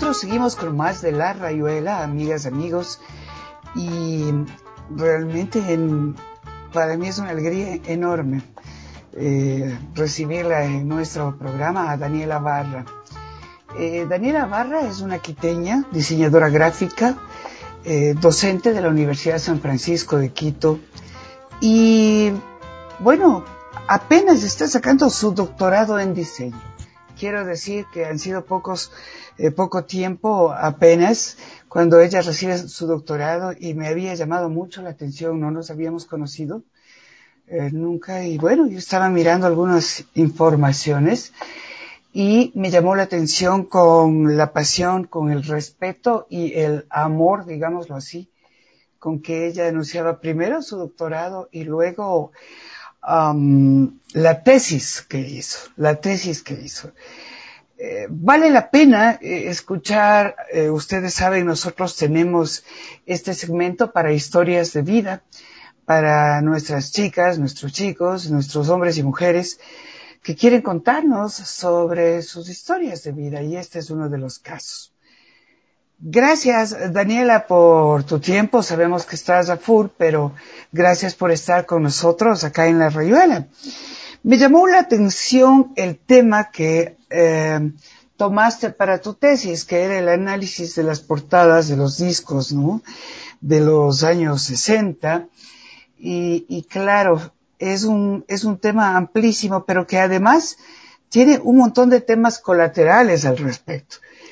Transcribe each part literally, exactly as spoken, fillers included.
nosotros seguimos con más de La Rayuela, amigas, amigos, y realmente en, para mí es una alegría enorme eh, recibirla en nuestro programa, a Daniela Barra. Eh, Daniela Barra es una quiteña, diseñadora gráfica, eh, docente de la Universidad de San Francisco de Quito, y bueno, apenas está sacando su doctorado en diseño. Quiero decir que han sido pocos, eh, poco tiempo apenas cuando ella recibe su doctorado, y me había llamado mucho la atención, no nos habíamos conocido eh, nunca, y bueno, yo estaba mirando algunas informaciones y me llamó la atención con la pasión, con el respeto y el amor, digámoslo así, con que ella anunciaba primero su doctorado y luego Um, la tesis que hizo, la tesis que hizo. Eh, vale la pena eh, escuchar, eh, ustedes saben, nosotros tenemos este segmento para historias de vida, para nuestras chicas, nuestros chicos, nuestros hombres y mujeres que quieren contarnos sobre sus historias de vida, y este es uno de los casos. Gracias, Daniela, por tu tiempo. Sabemos que estás a full, pero gracias por estar con nosotros acá en La Rayuela. Me llamó la atención el tema que eh, tomaste para tu tesis, que era el análisis de las portadas de los discos, ¿no?, de los años sesenta. Y, y claro, es un, es un tema amplísimo, pero que además tiene un montón de temas colaterales al respecto.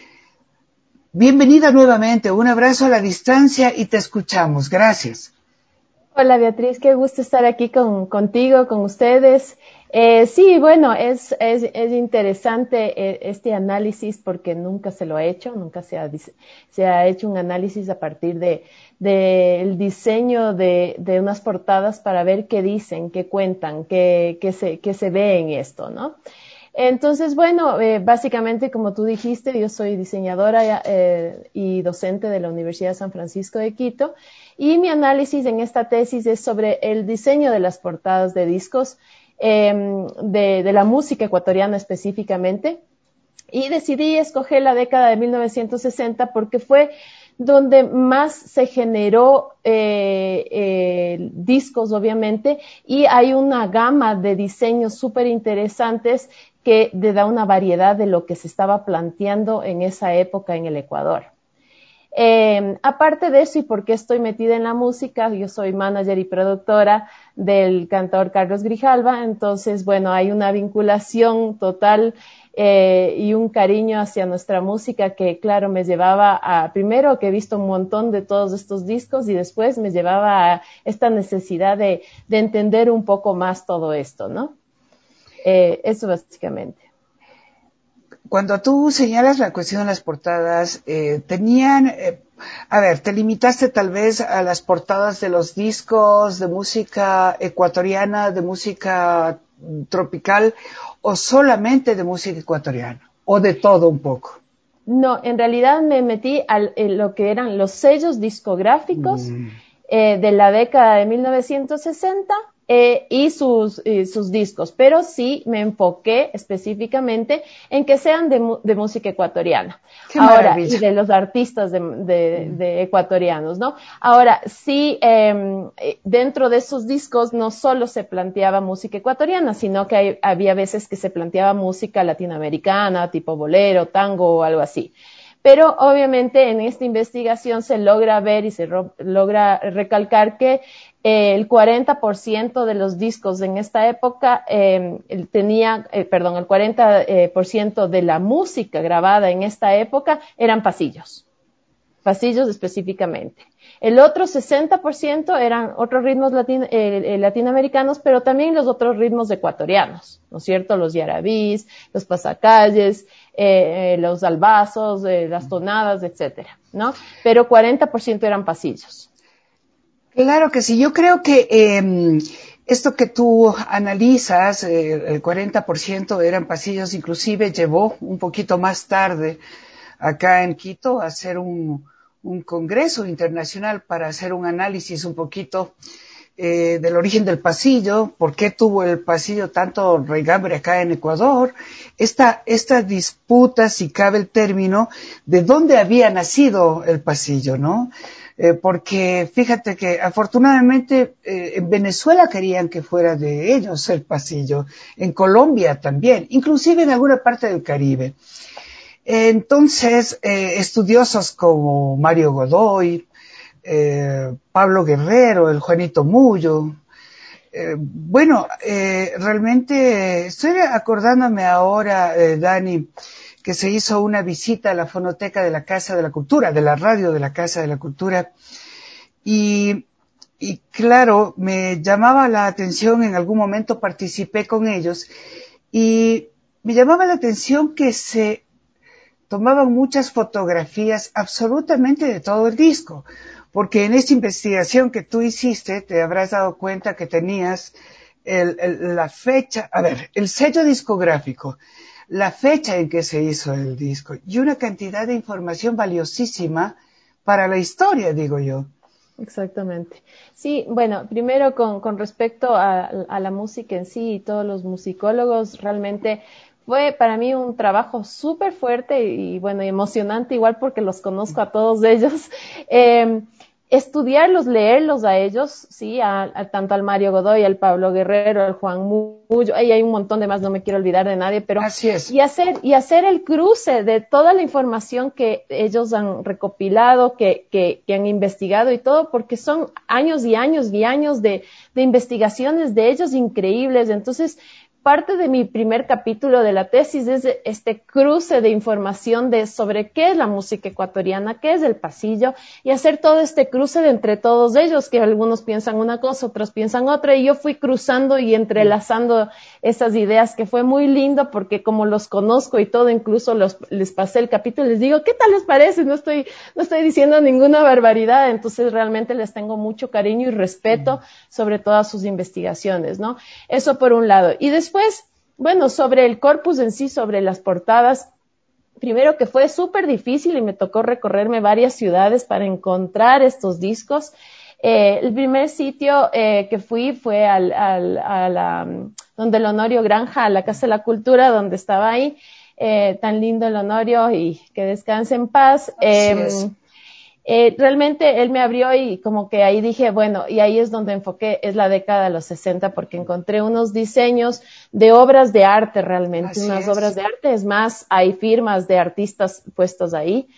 Bienvenida nuevamente, un abrazo a la distancia y te escuchamos. Gracias. Hola Beatriz, qué gusto estar aquí con, contigo, con ustedes. Eh, sí, bueno, es, es, es interesante eh, este análisis porque nunca se lo ha hecho, nunca se ha, se ha hecho un análisis a partir de, de el diseño de, de unas portadas para ver qué dicen, qué cuentan, qué, qué, se, qué se ve en esto, ¿no? Entonces, bueno, eh, básicamente, como tú dijiste, yo soy diseñadora eh, y docente de la Universidad de San Francisco de Quito, y mi análisis en esta tesis es sobre el diseño de las portadas de discos, eh, de, de la música ecuatoriana específicamente, y decidí escoger la década de mil novecientos sesenta porque fue donde más se generó eh, eh, discos, obviamente, y hay una gama de diseños súper interesantes que le da una variedad de lo que se estaba planteando en esa época en el Ecuador. Eh, aparte de eso, y porque estoy metida en la música, yo soy manager y productora del cantor Carlos Grijalva, entonces, bueno, hay una vinculación total eh, y un cariño hacia nuestra música que, claro, me llevaba a, primero que he visto un montón de todos estos discos, y después me llevaba a esta necesidad de, de entender un poco más todo esto, ¿no? Eh, eso básicamente. Cuando tú señalas la cuestión de las portadas, eh, tenían, eh, a ver, te limitaste tal vez a las portadas de los discos de música ecuatoriana, de música tropical, o solamente de música ecuatoriana, o de todo un poco. No, en realidad me metí a lo que eran los sellos discográficos mm. eh, de la década de mil novecientos sesenta eh, y sus, y sus discos, pero sí me enfoqué específicamente en que sean de, de música ecuatoriana. ¡Qué Ahora, maravilla! y de los artistas de, de, mm. de ecuatorianos, ¿no? Ahora, sí, eh, dentro de esos discos no solo se planteaba música ecuatoriana, sino que hay, había veces que se planteaba música latinoamericana, tipo bolero, tango o algo así. Pero obviamente en esta investigación se logra ver y se logra recalcar que eh, el cuarenta por ciento de los discos en esta época eh, tenía, eh, perdón, el cuarenta por ciento de la música grabada en esta época eran pasillos, pasillos específicamente. El otro sesenta por ciento eran otros ritmos latin, eh, latinoamericanos, pero también los otros ritmos ecuatorianos, ¿no es cierto? Los yarabís, los pasacalles, eh, eh, los albazos, eh, las tonadas, etcétera, ¿no? Pero cuarenta por ciento eran pasillos. Claro que sí. Yo creo que eh, esto que tú analizas, eh, el cuarenta por ciento eran pasillos, inclusive llevó un poquito más tarde acá en Quito a hacer un, un congreso internacional para hacer un análisis un poquito eh, del origen del pasillo, por qué tuvo el pasillo tanto raigambre acá en Ecuador, esta, esta disputa, si cabe el término, de dónde había nacido el pasillo, ¿no? Eh, porque fíjate que afortunadamente eh, en Venezuela querían que fuera de ellos el pasillo, en Colombia también, inclusive en alguna parte del Caribe. Entonces, eh, estudiosos como Mario Godoy, eh, Pablo Guerrero, el Juanito Mullo, eh, bueno, eh, realmente estoy acordándome ahora, eh, Dani, que se hizo una visita a la fonoteca de la Casa de la Cultura, de la radio de la Casa de la Cultura, y, y claro, me llamaba la atención, en algún momento participé con ellos, y me llamaba la atención que se tomaban muchas fotografías absolutamente de todo el disco, porque en esta investigación que tú hiciste te habrás dado cuenta que tenías el, el, la fecha, a ver, el sello discográfico, la fecha en que se hizo el disco y una cantidad de información valiosísima para la historia, digo yo. Exactamente. Sí, bueno, primero con, con respecto a, a la música en sí y todos los musicólogos, realmente fue para mí un trabajo súper fuerte y, bueno, y emocionante, igual porque los conozco a todos ellos. Eh, estudiarlos, leerlos a ellos, sí, a, a, tanto al Mario Godoy, al Pablo Guerrero, al Juan Mullo, ahí hay un montón de más, no me quiero olvidar de nadie, pero así es. y hacer y hacer el cruce de toda la información que ellos han recopilado, que, que, que han investigado y todo, porque son años y años y años de, de investigaciones de ellos increíbles. Entonces, parte de mi primer capítulo de la tesis es este cruce de información de sobre qué es la música ecuatoriana, qué es el pasillo, y hacer todo este cruce de entre todos ellos, que algunos piensan una cosa, otros piensan otra, y yo fui cruzando y entrelazando esas ideas, que fue muy lindo porque como los conozco y todo, incluso los, les pasé el capítulo y les digo, ¿qué tal les parece? No estoy, no estoy diciendo ninguna barbaridad, entonces realmente les tengo mucho cariño y respeto sobre todas sus investigaciones, ¿no? Eso por un lado. Y después Pues, bueno, sobre el corpus en sí, sobre las portadas, primero que fue súper difícil y me tocó recorrerme varias ciudades para encontrar estos discos. Eh, el primer sitio eh, que fui fue al, al, a la, donde el Honorio Granja, a la Casa de la Cultura, donde estaba ahí. Eh, tan lindo el Honorio y que descanse en paz. Así Eh, es. Eh, realmente él me abrió y como que ahí dije, bueno, y ahí es donde enfoqué, es la década de los sesenta, porque encontré unos diseños de obras de arte realmente, Así unas obras es. de arte, es más, hay firmas de artistas puestos ahí.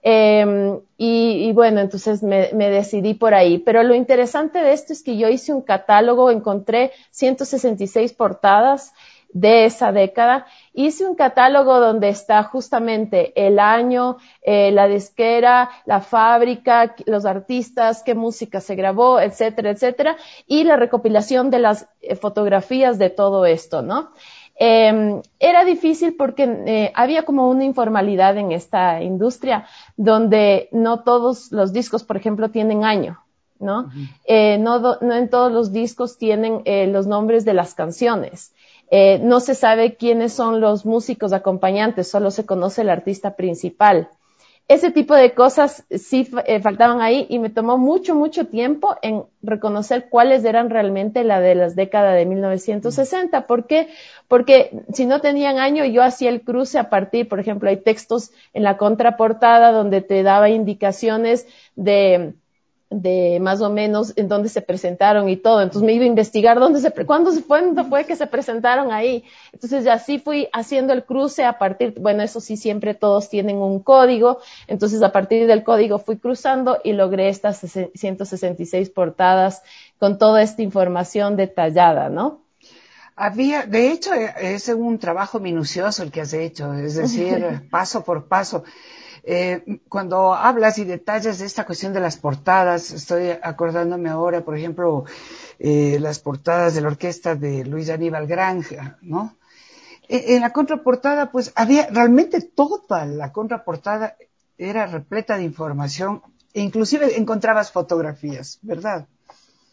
Eh, y, y bueno, entonces me, me decidí por ahí. Pero lo interesante de esto es que yo hice un catálogo, encontré ciento sesenta y seis portadas de esa década. Hice un catálogo donde está justamente el año, eh, la disquera, la fábrica, los artistas, qué música se grabó, etcétera, etcétera, y la recopilación de las eh, fotografías de todo esto, ¿no? Eh, era difícil porque eh, había como una informalidad en esta industria donde no todos los discos, por ejemplo, tienen año, ¿no? Uh-huh. Eh, no, do, no en todos los discos tienen eh, los nombres de las canciones. Eh, no se sabe quiénes son los músicos acompañantes, solo se conoce el artista principal. Ese tipo de cosas sí eh, faltaban ahí y me tomó mucho, mucho tiempo en reconocer cuáles eran realmente la de las décadas de mil novecientos sesenta. ¿Por qué? Porque si no tenían año, yo hacía el cruce a partir, por ejemplo, hay textos en la contraportada donde te daba indicaciones de de más o menos en dónde se presentaron y todo. Entonces me iba a investigar dónde se, cuándo fue, cuándo fue que se presentaron ahí. Entonces ya así fui haciendo el cruce a partir, bueno, eso sí, siempre todos tienen un código. Entonces a partir del código fui cruzando y logré estas ciento sesenta y seis portadas con toda esta información detallada, ¿no? Había, de hecho, es un trabajo minucioso el que has hecho, es decir, paso por paso. Eh, cuando hablas y detallas de esta cuestión de las portadas, estoy acordándome ahora, por ejemplo, eh, las portadas de la orquesta de Luis Aníbal Granja, ¿no? Eh, en la contraportada, pues, había realmente toda la contraportada era repleta de información, e inclusive encontrabas fotografías, ¿verdad?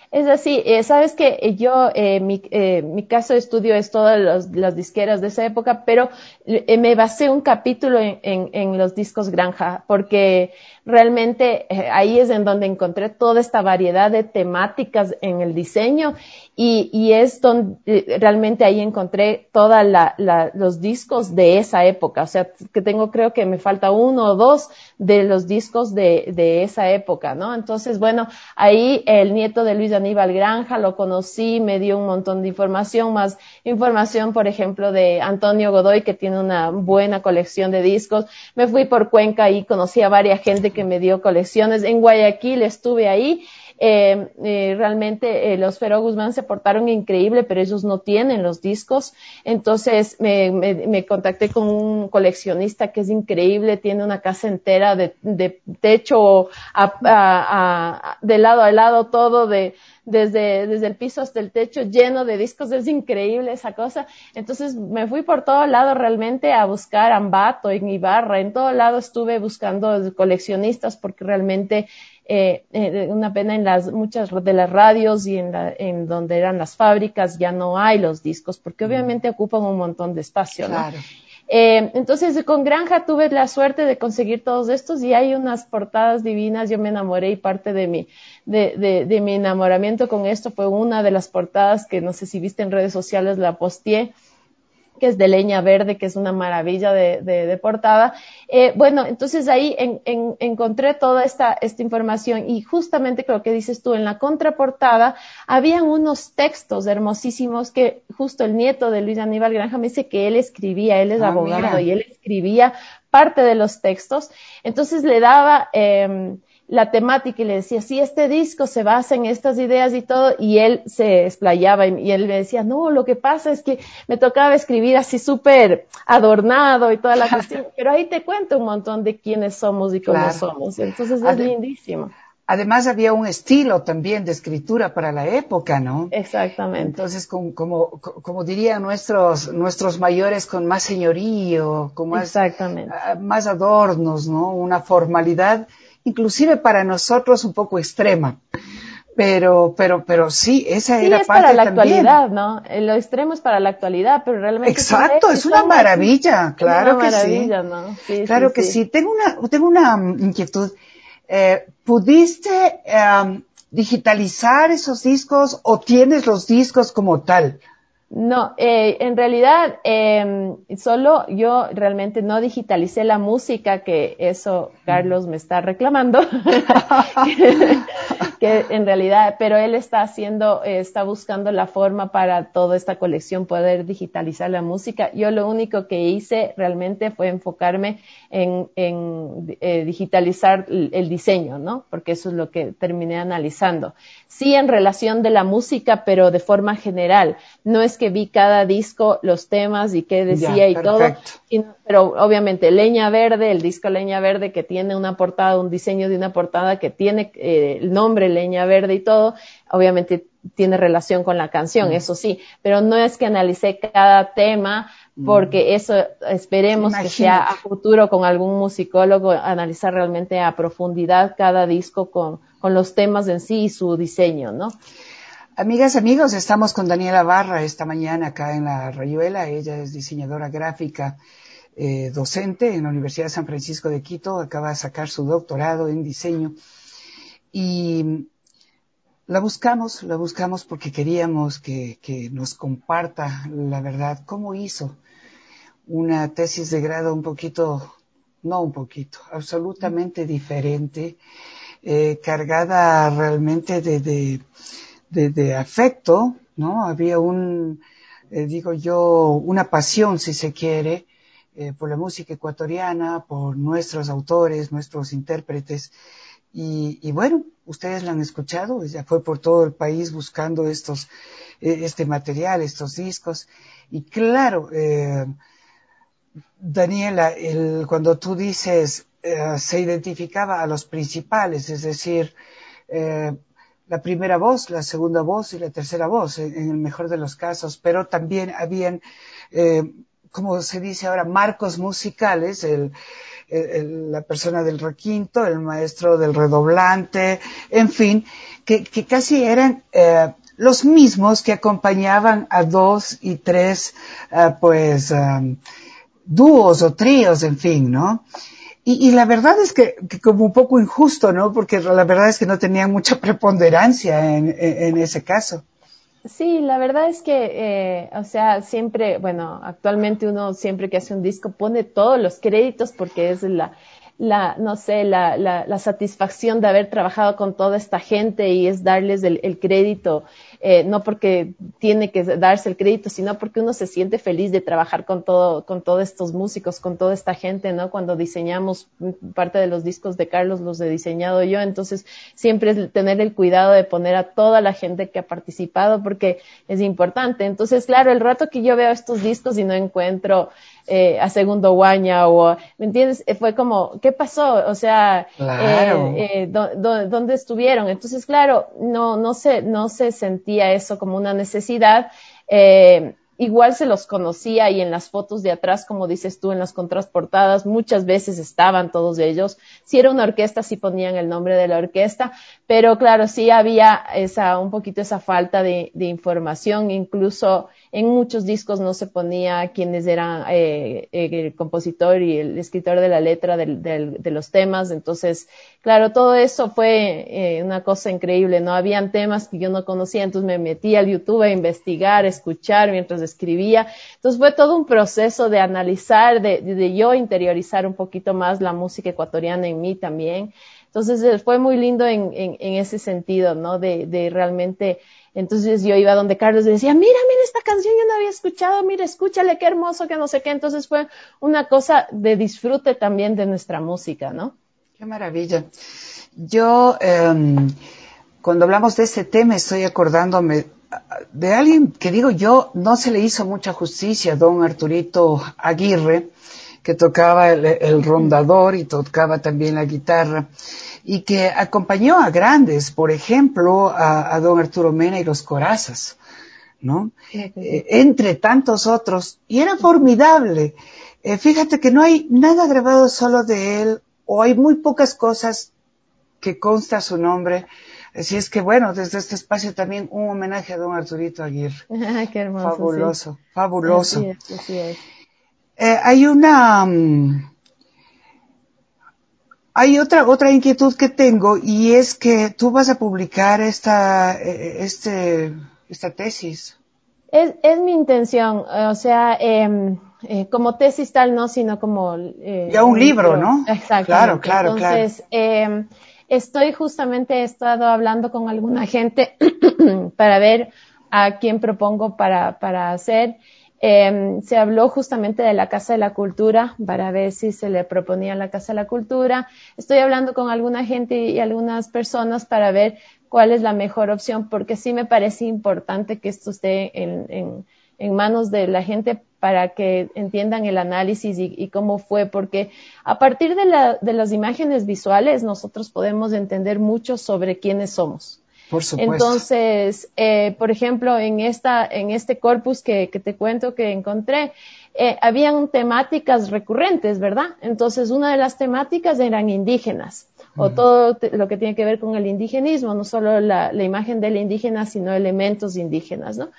Es así, eh, sabes que eh, yo, eh, mi, eh, mi caso de estudio es todas los, las disqueras de esa época, pero eh, me basé un capítulo en, en, en los discos Granja, porque realmente eh, ahí es en donde encontré toda esta variedad de temáticas en el diseño y, y es donde eh, realmente ahí encontré todos la, la, los discos de esa época, o sea, que tengo, creo que me falta uno o dos de los discos de, de esa época, ¿no? Entonces, bueno, ahí el nieto de Luis Aníbal Granja lo conocí, me dio un montón de información, más información, por ejemplo, de Antonio Godoy, que tiene una buena colección de discos. Me fui por Cuenca y conocí a varias gente que me dio colecciones. En Guayaquil estuve ahí. Eh, eh, realmente eh, los Fero Guzmán se portaron increíble, pero ellos no tienen los discos. Entonces me, me, me contacté con un coleccionista que es increíble, tiene una casa entera de, de techo a, a, a, de lado a lado, todo de desde, desde el piso hasta el techo lleno de discos, es increíble esa cosa. Entonces me fui por todo lado realmente a buscar Ambato, en Ibarra, en todo lado estuve buscando coleccionistas porque realmente eh, eh, una pena en las muchas de las radios y en, la, en donde eran las fábricas ya no hay los discos porque obviamente ocupan un montón de espacio, ¿no? Claro. Eh, entonces con Granja tuve la suerte de conseguir todos estos y hay unas portadas divinas, yo me enamoré y parte de mi, de, de, de mi enamoramiento con esto fue una de las portadas que no sé si viste en redes sociales, la posteé, que es de Leña Verde, que es una maravilla de, de, de portada. Eh, bueno, entonces ahí en, en, encontré toda esta, esta información y justamente lo que dices tú, en la contraportada habían unos textos hermosísimos que justo el nieto de Luis Aníbal Granja me dice que él escribía, él es Ah, abogado mira. y él escribía parte de los textos. Entonces le daba... Eh, la temática y le decía, sí, este disco se basa en estas ideas y todo, y él se explayaba y, y él me decía, no, lo que pasa es que me tocaba escribir así súper adornado y toda la cuestión, pero ahí te cuento un montón de quiénes somos y cómo Claro. somos, entonces es Ade- lindísimo. Además había un estilo también de escritura para la época, ¿no? Exactamente. Entonces, como, como, como dirían nuestros, nuestros mayores, con más señorío, con más, Exactamente. uh, más adornos, ¿no? Una formalidad, inclusive para nosotros un poco extrema. Pero, pero, pero sí, esa Sí, era es para parte la también. actualidad, ¿no? Lo extremo es para la actualidad, pero realmente todo Exacto, eso es una son así, maravilla, es una claro que sí, maravilla, ¿no? Sí, sí, claro que sí. sí. Tengo una, tengo una um, inquietud. Eh, ¿Pudiste um, digitalizar esos discos o tienes los discos como tal? No, eh, en realidad eh, solo yo realmente no digitalicé la música, que eso Carlos me está reclamando, que, que en realidad, pero él está haciendo, eh, está buscando la forma para toda esta colección poder digitalizar la música. Yo lo único que hice realmente fue enfocarme en, en eh, digitalizar el, el diseño, ¿no? Porque eso es lo que terminé analizando. Sí, en relación de la música, pero de forma general. No es que vi cada disco, los temas y qué Ya, decía y todo, perfecto. sino, pero obviamente Leña Verde, el disco Leña Verde que tiene una portada, un diseño de una portada que tiene eh, el nombre Leña Verde y todo, obviamente tiene relación con la canción, Mm, eso sí, pero no es que analicé cada tema mm. porque eso esperemos que sea Imagínate. a futuro con algún musicólogo, analizar realmente a profundidad cada disco con, con los temas en sí y su diseño, ¿no? Amigas, amigos, estamos con Daniela Barra esta mañana acá en La Rayuela. Ella es diseñadora gráfica, eh, docente en la Universidad de San Francisco de Quito. Acaba de sacar su doctorado en diseño. Y la buscamos, la buscamos porque queríamos que, que nos comparta la verdad, cómo hizo una tesis de grado un poquito, no un poquito, absolutamente diferente, eh, cargada realmente de, de De, de afecto, ¿no? Había un, eh, digo yo, una pasión, si se quiere, eh, por la música ecuatoriana, por nuestros autores, nuestros intérpretes. Y, y bueno, ustedes la han escuchado, ella fue por todo el país buscando estos, eh, este material, estos discos. Y claro, eh, Daniela, el, cuando tú dices, eh, se identificaba a los principales, es decir, eh, la primera voz, la segunda voz y la tercera voz, en, en el mejor de los casos, pero también habían, eh, como se dice ahora, marcos musicales, el, el, el, la persona del requinto, el maestro del redoblante, en fin, que, que casi eran eh, los mismos que acompañaban a dos y tres, uh, pues, um, dúos o tríos, en fin, ¿no? Y, y la verdad es que, que como un poco injusto, ¿no? Porque la verdad es que no tenían mucha preponderancia en, en, en ese caso. Sí, la verdad es que, eh, o sea, siempre, bueno, actualmente uno siempre que hace un disco pone todos los créditos porque es la, la, no sé, la, la, la satisfacción de haber trabajado con toda esta gente y es darles el, el crédito, eh, no porque tiene que darse el crédito, sino porque uno se siente feliz de trabajar con todo, con todos estos músicos, con toda esta gente, ¿no? Cuando diseñamos parte de los discos de Carlos los he diseñado yo, entonces siempre es tener el cuidado de poner a toda la gente que ha participado porque es importante. Entonces, claro, el rato que yo veo estos discos y no encuentro eh, a Segundo Guaña o, ¿me entiendes? Eh, fue como, ¿qué pasó? O sea, Claro. eh, eh, do, do, ¿dónde estuvieron? Entonces, claro, no, no se, no se sentía eso como una necesidad. Eh, igual se los conocía y en las fotos de atrás, como dices tú, en las contraportadas, muchas veces estaban todos ellos. Si era una orquesta, sí ponían el nombre de la orquesta, pero claro, sí había esa, un poquito esa falta de, de información, incluso en muchos discos no se ponía quiénes eran eh, el compositor y el escritor de la letra del, del, de los temas, entonces, claro, todo eso fue eh, una cosa increíble, ¿no? Habían temas que yo no conocía, entonces me metí al YouTube a investigar, a escuchar mientras escribía, entonces fue todo un proceso de analizar, de, de yo interiorizar un poquito más la música ecuatoriana en mí también, entonces fue muy lindo en, en, en ese sentido, ¿no? De, de realmente, entonces yo iba donde Carlos y decía, mira, mira esta canción, yo no había escuchado, mira, escúchale, qué hermoso, que no sé qué, entonces fue una cosa de disfrute también de nuestra música, ¿no? Qué maravilla. Yo, eh, cuando hablamos de este tema, estoy acordándome de alguien que digo yo, no se le hizo mucha justicia, don Arturito Aguirre, que tocaba el, el rondador y tocaba también la guitarra, y que acompañó a grandes, por ejemplo, a, a don Arturo Mena y los Corazas, ¿no? Sí, sí, Eh, sí. entre tantos otros, y era formidable. Eh, fíjate que no hay nada grabado solo de él, o hay muy pocas cosas que consta su nombre. Así es que bueno, desde este espacio también un homenaje a don Arturito Aguirre. Qué hermoso, sí. Fabuloso, Así fabuloso. es, así es. Eh, hay una, um, hay otra, otra inquietud que tengo y es que tú vas a publicar esta, eh, este, esta tesis. Es, es mi intención, o sea, eh, eh, como tesis tal no, sino como eh, Ya un un libro, libro, ¿no? Claro, exactamente. claro, claro. Entonces, eh, estoy justamente, he estado hablando con alguna gente para ver a quién propongo para, para hacer. Eh, se habló justamente de la Casa de la Cultura para ver si se le proponía la Casa de la Cultura. Estoy hablando con alguna gente y algunas personas para ver cuál es la mejor opción, porque sí me parece importante que esto esté en, en, en manos de la gente para que entiendan el análisis y, y cómo fue, porque a partir de, la, de las imágenes visuales nosotros podemos entender mucho sobre quiénes somos. Por supuesto. Entonces, eh, por ejemplo, en esta, en este corpus que, que te cuento que encontré, eh, habían temáticas recurrentes, ¿verdad? Entonces, una de las temáticas eran indígenas, o todo te, lo que tiene que ver con el indigenismo, no solo la, la imagen del indígena, sino elementos indígenas, ¿no?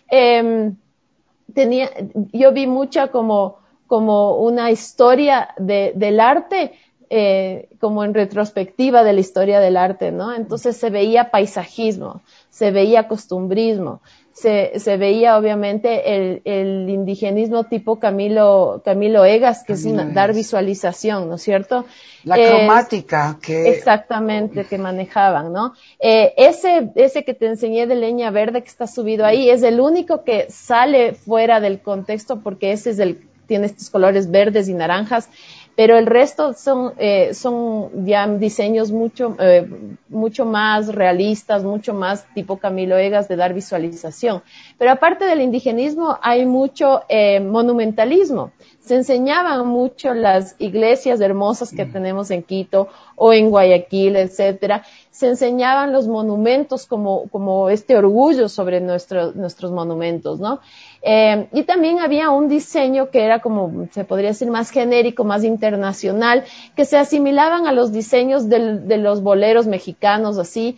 Eh, tenía, yo vi mucha como, como una historia de, del arte, eh, como en retrospectiva de la historia del arte, ¿no? Entonces se veía paisajismo, se veía costumbrismo, se, se veía obviamente el, el indigenismo tipo Camilo, Camilo Egas, que es Camilo una, dar Egas. visualización, ¿no es cierto? La Es, cromática que... exactamente, que manejaban, ¿no? Eh, ese, ese que te enseñé de leña verde que está subido ahí es el único que sale fuera del contexto porque ese es el, tiene estos colores verdes y naranjas, pero el resto son, eh, son ya diseños mucho, eh, mucho más realistas, mucho más tipo Camilo Egas de dar visualización. Pero aparte del indigenismo hay mucho eh, monumentalismo. Se enseñaban mucho las iglesias hermosas que tenemos en Quito o en Guayaquil, etcétera. se enseñaban los monumentos como, como este orgullo sobre nuestro, nuestros monumentos, ¿no? Eh, y también había un diseño que era como, se podría decir, más genérico, más internacional, que se asimilaban a los diseños del, de los boleros mexicanos, así,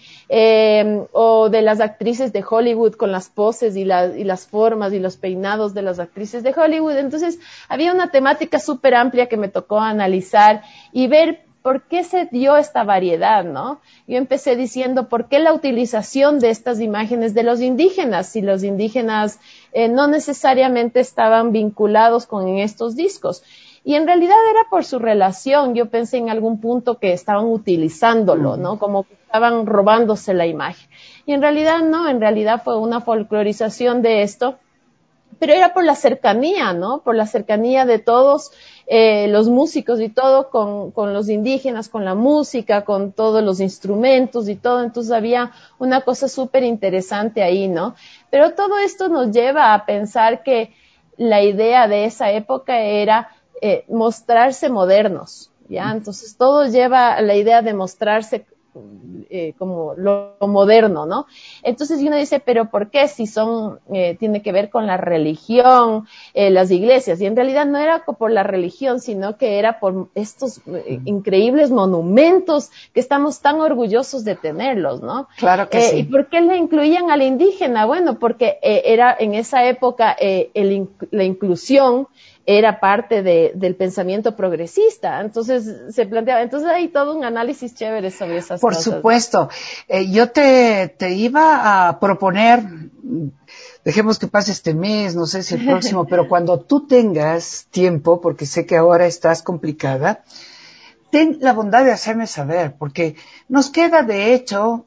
eh, o de las actrices de Hollywood con las poses y, la, y las formas y los peinados de las actrices de Hollywood. Entonces, había una temática súper amplia que me tocó analizar y ver ¿por qué se dio esta variedad, no? Yo empecé diciendo, ¿por qué la utilización de estas imágenes de los indígenas? Si los indígenas eh, no necesariamente estaban vinculados con estos discos. Y en realidad era por su relación. Yo pensé en algún punto que estaban utilizándolo, ¿no? Como que estaban robándose la imagen. Y en realidad no, en realidad fue una folclorización de esto. Pero era por la cercanía, ¿no? Por la cercanía de todos eh, los músicos y todo con, con los indígenas, con la música, con todos los instrumentos y todo. Entonces había una cosa súper interesante ahí, ¿no? Pero todo esto nos lleva a pensar que la idea de esa época era eh, mostrarse modernos, ¿ya? Entonces todo lleva a la idea de mostrarse Eh, como lo, lo moderno, ¿no? Entonces uno dice, pero ¿por qué si son, eh, tiene que ver con la religión, eh, las iglesias? Y en realidad no era por la religión, sino que era por estos eh, increíbles monumentos que estamos tan orgullosos de tenerlos, ¿no? Claro que eh, sí. ¿Y por qué le incluían al indígena? Bueno, porque eh, era en esa época eh, el, la inclusión era parte de, del pensamiento progresista. Entonces se planteaba, entonces hay todo un análisis chévere sobre esas Por cosas. supuesto. Eh, yo te, te iba a proponer, dejemos que pase este mes, no sé si el próximo, pero cuando tú tengas tiempo, porque sé que ahora estás complicada, ten la bondad de hacerme saber, porque nos queda de hecho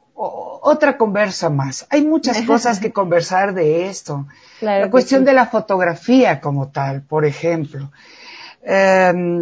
o, otra conversa más. Hay muchas cosas que conversar de esto. Claro La que cuestión sí. de la fotografía como tal, por ejemplo. Eh,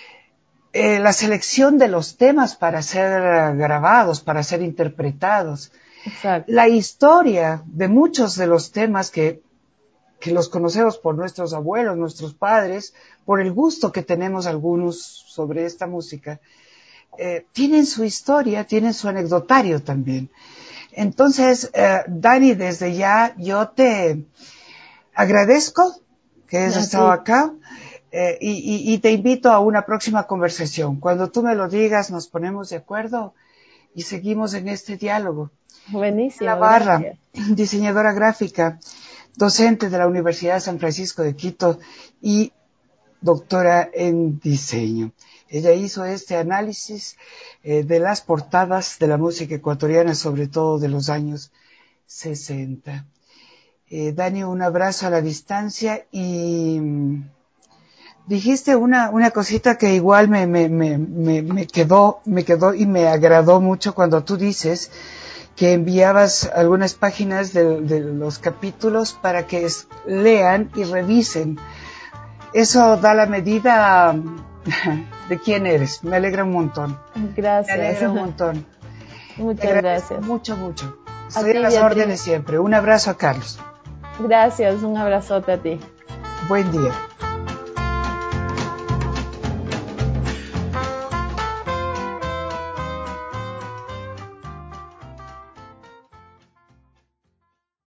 eh, la selección de los temas para ser grabados, para ser interpretados. Exacto. La historia de muchos de los temas que, que los conocemos por nuestros abuelos, nuestros padres, por el gusto que tenemos algunos sobre esta música, eh, tienen su historia, tienen su anecdotario también. Entonces, eh, Dani, desde ya yo te agradezco que hayas estado Así. acá eh, y, y, y te invito a una próxima conversación. Cuando tú me lo digas, nos ponemos de acuerdo y seguimos en este diálogo. Buenísimo, Navarra, gracias. diseñadora gráfica, docente de la Universidad de San Francisco de Quito y doctora en diseño. Ella hizo este análisis eh, de las portadas de la música ecuatoriana, sobre todo de los años sesenta. Eh, Dani, un abrazo a la distancia y mm, dijiste una, una cosita que igual me, me, me, me, me quedó, me quedó y me agradó mucho cuando tú dices que enviabas algunas páginas de, de los capítulos para que es, lean y revisen. Eso da la medida de quién eres. Me alegra un montón. Me Gracias. alegra un montón. Te Muchas agradezco gracias. mucho, mucho. A Estoy a ti, las Beatriz. órdenes siempre. Un abrazo a Carlos. Gracias, un abrazote a ti. Buen día.